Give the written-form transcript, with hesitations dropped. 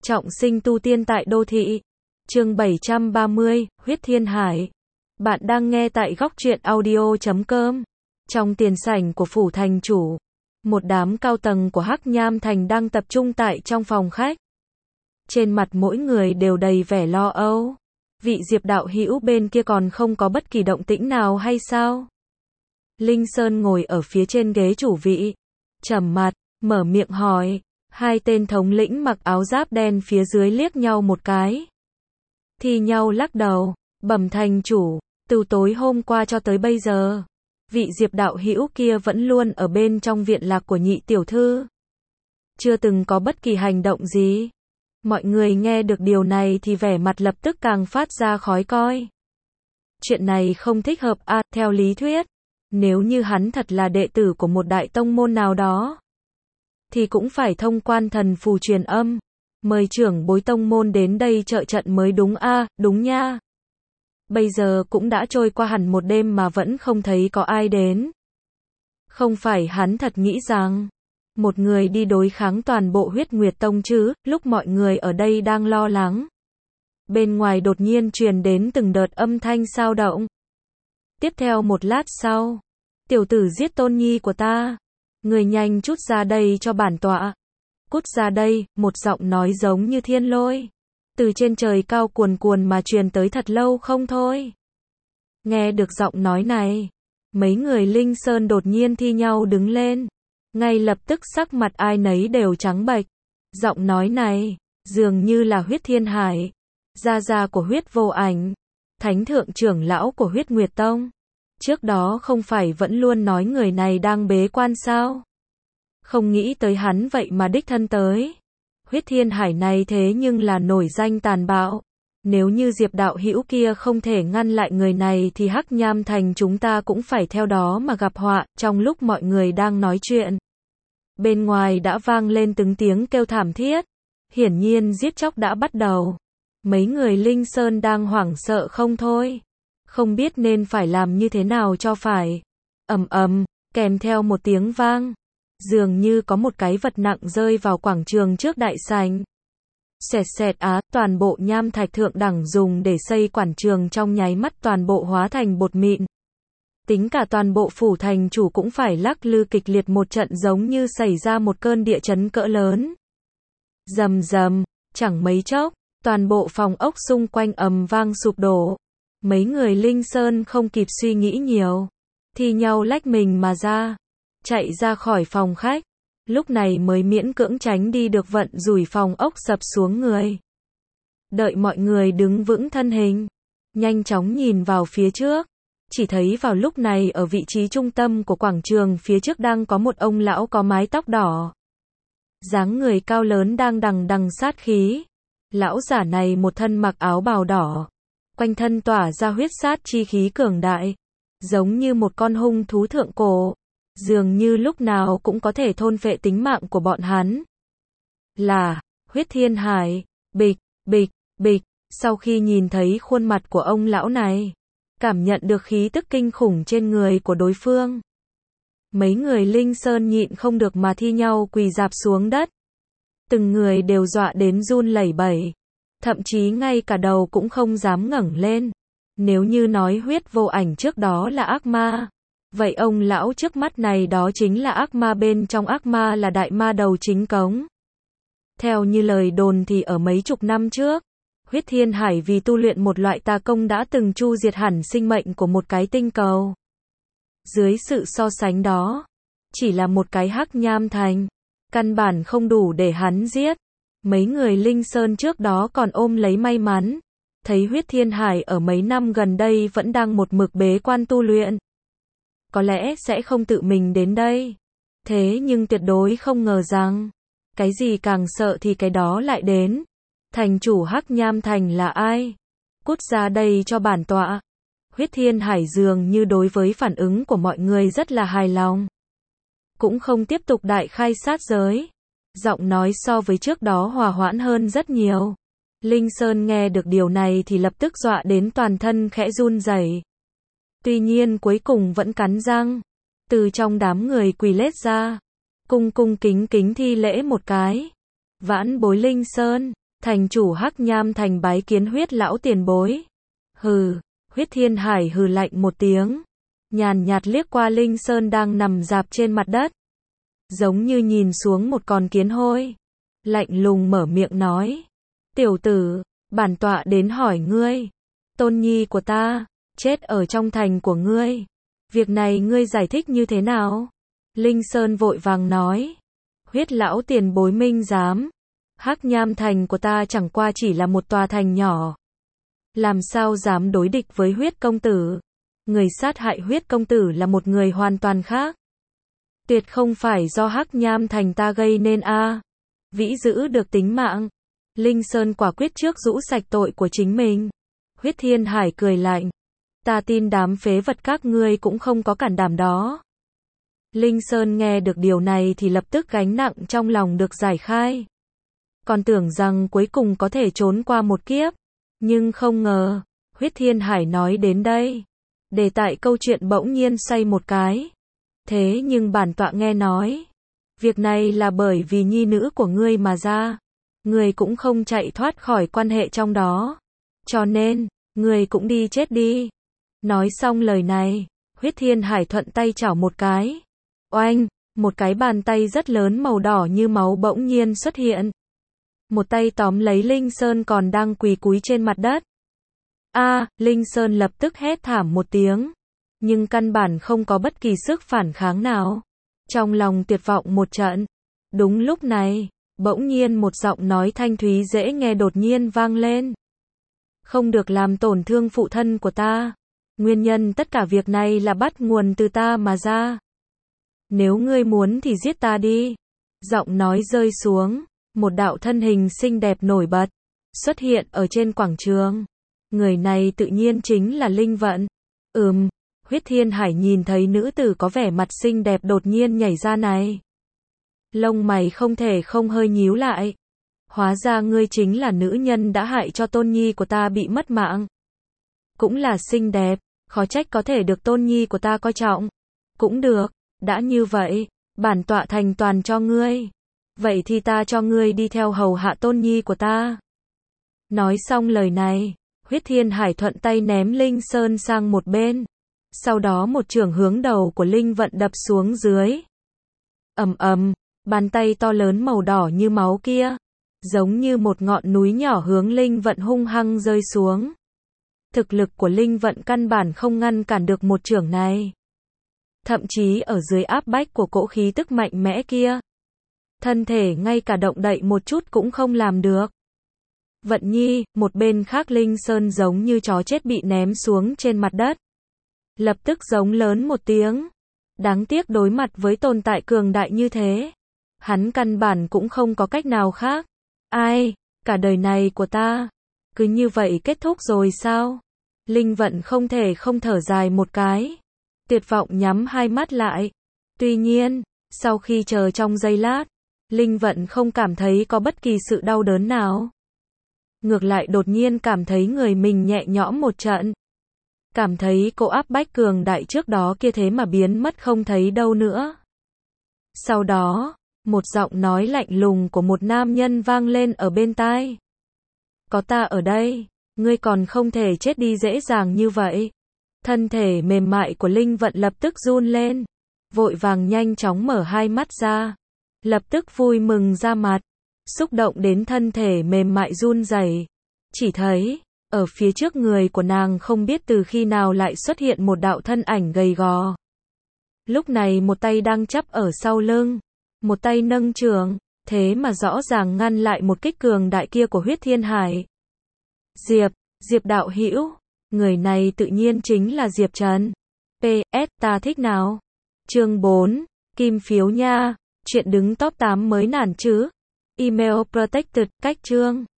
Trọng sinh tu tiên tại đô thị. Chương 730, Huyết Thiên Hải. Bạn đang nghe tại góc truyện audio.com. Trong tiền sảnh của phủ thành chủ, một đám cao tầng của Hắc Nham Thành đang tập trung tại trong phòng khách. Trên mặt mỗi người đều đầy vẻ lo âu. Vị Diệp đạo hữu bên kia còn không có bất kỳ động tĩnh nào hay sao? Linh Sơn ngồi ở phía trên ghế chủ vị, trầm mặt, mở miệng hỏi. Hai tên thống lĩnh mặc áo giáp đen phía dưới liếc nhau một cái. Thì nhau lắc đầu, bẩm thành chủ, từ tối hôm qua cho tới bây giờ, vị Diệp đạo hữu kia vẫn luôn ở bên trong viện lạc của nhị tiểu thư. Chưa từng có bất kỳ hành động gì. Mọi người nghe được điều này thì vẻ mặt lập tức càng phát ra khói coi. Chuyện này không thích hợp à, theo lý thuyết, nếu như hắn thật là đệ tử của một đại tông môn nào đó, thì cũng phải thông quan thần phù truyền âm, mời trưởng bối tông môn đến đây trợ trận mới đúng a, đúng nha. Bây giờ cũng đã trôi qua hẳn một đêm mà vẫn không thấy có ai đến. Không phải hắn thật nghĩ rằng một người đi đối kháng toàn bộ Huyết Nguyệt Tông chứ? Lúc mọi người ở đây đang lo lắng, bên ngoài đột nhiên truyền đến từng đợt âm thanh xao động. Tiếp theo một lát sau, tiểu tử giết tôn nhi của ta, người nhanh chút ra đây cho bản tọa. Cút ra đây, một giọng nói giống như thiên lôi, từ trên trời cao cuồn cuồn mà truyền tới thật lâu không thôi. Nghe được giọng nói này, mấy người Linh Sơn đột nhiên thi nhau đứng lên. Ngay lập tức sắc mặt ai nấy đều trắng bệch. Giọng nói này, dường như là Huyết Thiên Hải, gia gia của Huyết Vô Ảnh, thánh thượng trưởng lão của Huyết Nguyệt Tông. Trước đó không phải vẫn luôn nói người này đang bế quan sao? Không nghĩ tới hắn vậy mà đích thân tới. Huyết Thiên Hải này thế nhưng là nổi danh tàn bạo. Nếu như Diệp đạo hữu kia không thể ngăn lại người này thì Hắc Nham Thành chúng ta cũng phải theo đó mà gặp họa. Trong lúc mọi người đang nói chuyện, bên ngoài đã vang lên từng tiếng kêu thảm thiết. Hiển nhiên giết chóc đã bắt đầu. Mấy người Linh Sơn đang hoảng sợ không thôi, không biết nên phải làm như thế nào cho phải. Ầm ầm, kèm theo một tiếng vang, dường như có một cái vật nặng rơi vào quảng trường trước đại sảnh. Xẹt xẹt á, toàn bộ nham thạch thượng đẳng dùng để xây quảng trường trong nháy mắt toàn bộ hóa thành bột mịn. Tính cả toàn bộ phủ thành chủ cũng phải lắc lư kịch liệt một trận giống như xảy ra một cơn địa chấn cỡ lớn. Rầm rầm, chẳng mấy chốc, toàn bộ phòng ốc xung quanh ầm vang sụp đổ. Mấy người Linh Sơn không kịp suy nghĩ nhiều, thì nhau lách mình mà ra, chạy ra khỏi phòng khách. Lúc này mới miễn cưỡng tránh đi được vận rủi phòng ốc sập xuống người. Đợi mọi người đứng vững thân hình, nhanh chóng nhìn vào phía trước, chỉ thấy vào lúc này ở vị trí trung tâm của quảng trường phía trước đang có một ông lão có mái tóc đỏ, dáng người cao lớn đang đằng đằng sát khí. Lão giả này một thân mặc áo bào đỏ, quanh thân tỏa ra huyết sát chi khí cường đại, giống như một con hung thú thượng cổ, dường như lúc nào cũng có thể thôn phệ tính mạng của bọn hắn. Là Huyết Thiên Hải. Bịch, bịch, bịch. Sau khi nhìn thấy khuôn mặt của ông lão này, cảm nhận được khí tức kinh khủng trên người của đối phương, mấy người Linh Sơn nhịn không được mà thi nhau quỳ rạp xuống đất. Từng người đều dọa đến run lẩy bẩy, thậm chí ngay cả đầu cũng không dám ngẩng lên. Nếu như nói Huyết Vô Ảnh trước đó là ác ma, vậy ông lão trước mắt này đó chính là ác ma bên trong ác ma, là đại ma đầu chính cống. Theo như lời đồn thì ở mấy chục năm trước, Huyết Thiên Hải vì tu luyện một loại tà công đã từng chu diệt hẳn sinh mệnh của một cái tinh cầu. Dưới sự so sánh đó, chỉ là một cái Hắc Nham Thành, căn bản không đủ để hắn giết. Mấy người Linh Sơn trước đó còn ôm lấy may mắn, thấy Huyết Thiên Hải ở mấy năm gần đây vẫn đang một mực bế quan tu luyện, có lẽ sẽ không tự mình đến đây. Thế nhưng tuyệt đối không ngờ rằng, cái gì càng sợ thì cái đó lại đến. Thành chủ Hắc Nham Thành là ai? Cút ra đây cho bản tọa. Huyết Thiên Hải dường như đối với phản ứng của mọi người rất là hài lòng, cũng không tiếp tục đại khai sát giới. Giọng nói so với trước đó hòa hoãn hơn rất nhiều. Linh Sơn nghe được điều này thì lập tức dọa đến toàn thân khẽ run rẩy. Tuy nhiên cuối cùng vẫn cắn răng, từ trong đám người quỳ lết ra, cung cung kính kính thi lễ một cái. Vãn bối Linh Sơn, Thành chủ Hắc Nham Thành bái kiến Huyết lão tiền bối. Hừ, Huyết Thiên Hải hừ lạnh một tiếng, nhàn nhạt liếc qua Linh Sơn đang nằm rạp trên mặt đất, giống như nhìn xuống một con kiến hôi, lạnh lùng mở miệng nói: "Tiểu tử, bản tọa đến hỏi ngươi, tôn nhi của ta chết ở trong thành của ngươi, việc này ngươi giải thích như thế nào?" Linh Sơn vội vàng nói: "Huyết lão tiền bối minh giám, Hắc Nham Thành của ta chẳng qua chỉ là một tòa thành nhỏ, làm sao dám đối địch với Huyết công tử? Người sát hại Huyết công tử là một người hoàn toàn khác, tuyệt không phải do Hắc Nham Thành ta gây nên a." Vĩ giữ được tính mạng, Linh Sơn quả quyết trước rũ sạch tội của chính mình. Huyết Thiên Hải cười lạnh: "Ta tin đám phế vật các ngươi cũng không có cản đảm đó." Linh Sơn nghe được điều này thì lập tức gánh nặng trong lòng được giải khai. Còn tưởng rằng cuối cùng có thể trốn qua một kiếp, nhưng không ngờ, Huyết Thiên Hải nói đến đây, đề tài câu chuyện bỗng nhiên xoay một cái. "Thế nhưng bản tọa nghe nói, việc này là bởi vì nhi nữ của ngươi mà ra, ngươi cũng không chạy thoát khỏi quan hệ trong đó, cho nên, ngươi cũng đi chết đi." Nói xong lời này, Huyết Thiên Hải thuận tay chảo một cái. Oanh, một cái bàn tay rất lớn màu đỏ như máu bỗng nhiên xuất hiện. Một tay tóm lấy Linh Sơn còn đang quỳ cúi trên mặt đất. A, Linh Sơn lập tức hét thảm một tiếng, nhưng căn bản không có bất kỳ sức phản kháng nào. Trong lòng tuyệt vọng một trận. Đúng lúc này, bỗng nhiên một giọng nói thanh thúy dễ nghe đột nhiên vang lên. "Không được làm tổn thương phụ thân của ta. Nguyên nhân tất cả việc này là bắt nguồn từ ta mà ra. Nếu ngươi muốn thì giết ta đi." Giọng nói rơi xuống, một đạo thân hình xinh đẹp nổi bật xuất hiện ở trên quảng trường. Người này tự nhiên chính là Linh Vận. Huyết Thiên Hải nhìn thấy nữ tử có vẻ mặt xinh đẹp đột nhiên nhảy ra này, lông mày không thể không hơi nhíu lại. "Hóa ra ngươi chính là nữ nhân đã hại cho tôn nhi của ta bị mất mạng. Cũng là xinh đẹp, khó trách có thể được tôn nhi của ta coi trọng. Cũng được, đã như vậy, bản tọa thành toàn cho ngươi. Vậy thì ta cho ngươi đi theo hầu hạ tôn nhi của ta." Nói xong lời này, Huyết Thiên Hải thuận tay ném Linh Sơn sang một bên. Sau đó một chưởng hướng đầu của Linh Vận đập xuống dưới. Ầm ầm, bàn tay to lớn màu đỏ như máu kia, giống như một ngọn núi nhỏ hướng Linh Vận hung hăng rơi xuống. Thực lực của Linh Vận căn bản không ngăn cản được một chưởng này. Thậm chí ở dưới áp bách của cỗ khí tức mạnh mẽ kia, thân thể ngay cả động đậy một chút cũng không làm được. Vận Nhi, một bên khác Linh Sơn giống như chó chết bị ném xuống trên mặt đất. Lập tức giống lớn một tiếng. Đáng tiếc đối mặt với tồn tại cường đại như thế, hắn căn bản cũng không có cách nào khác. Ai, cả đời này của ta, cứ như vậy kết thúc rồi sao? Linh Vận không thể không thở dài một cái, tuyệt vọng nhắm hai mắt lại. Tuy nhiên, sau khi chờ trong giây lát, Linh Vận không cảm thấy có bất kỳ sự đau đớn nào. Ngược lại đột nhiên cảm thấy người mình nhẹ nhõm một trận. Cảm thấy cỗ áp bách cường đại trước đó kia thế mà biến mất không thấy đâu nữa. Sau đó, một giọng nói lạnh lùng của một nam nhân vang lên ở bên tai. "Có ta ở đây, ngươi còn không thể chết đi dễ dàng như vậy." Thân thể mềm mại của Linh Vận lập tức run lên, vội vàng nhanh chóng mở hai mắt ra, lập tức vui mừng ra mặt, xúc động đến thân thể mềm mại run rẩy. Chỉ thấy, ở phía trước người của nàng không biết từ khi nào lại xuất hiện một đạo thân ảnh gầy gò. Lúc này một tay đang chắp ở sau lưng, một tay nâng chưởng, thế mà rõ ràng ngăn lại một kích cường đại kia của Huyết Thiên Hải. Diệp đạo hữu, người này tự nhiên chính là Diệp Trần. PS, ta thích nào? Chương 4, kim phiếu nha, chuyện đứng top 8 mới nản chứ. Email protected, cách chương.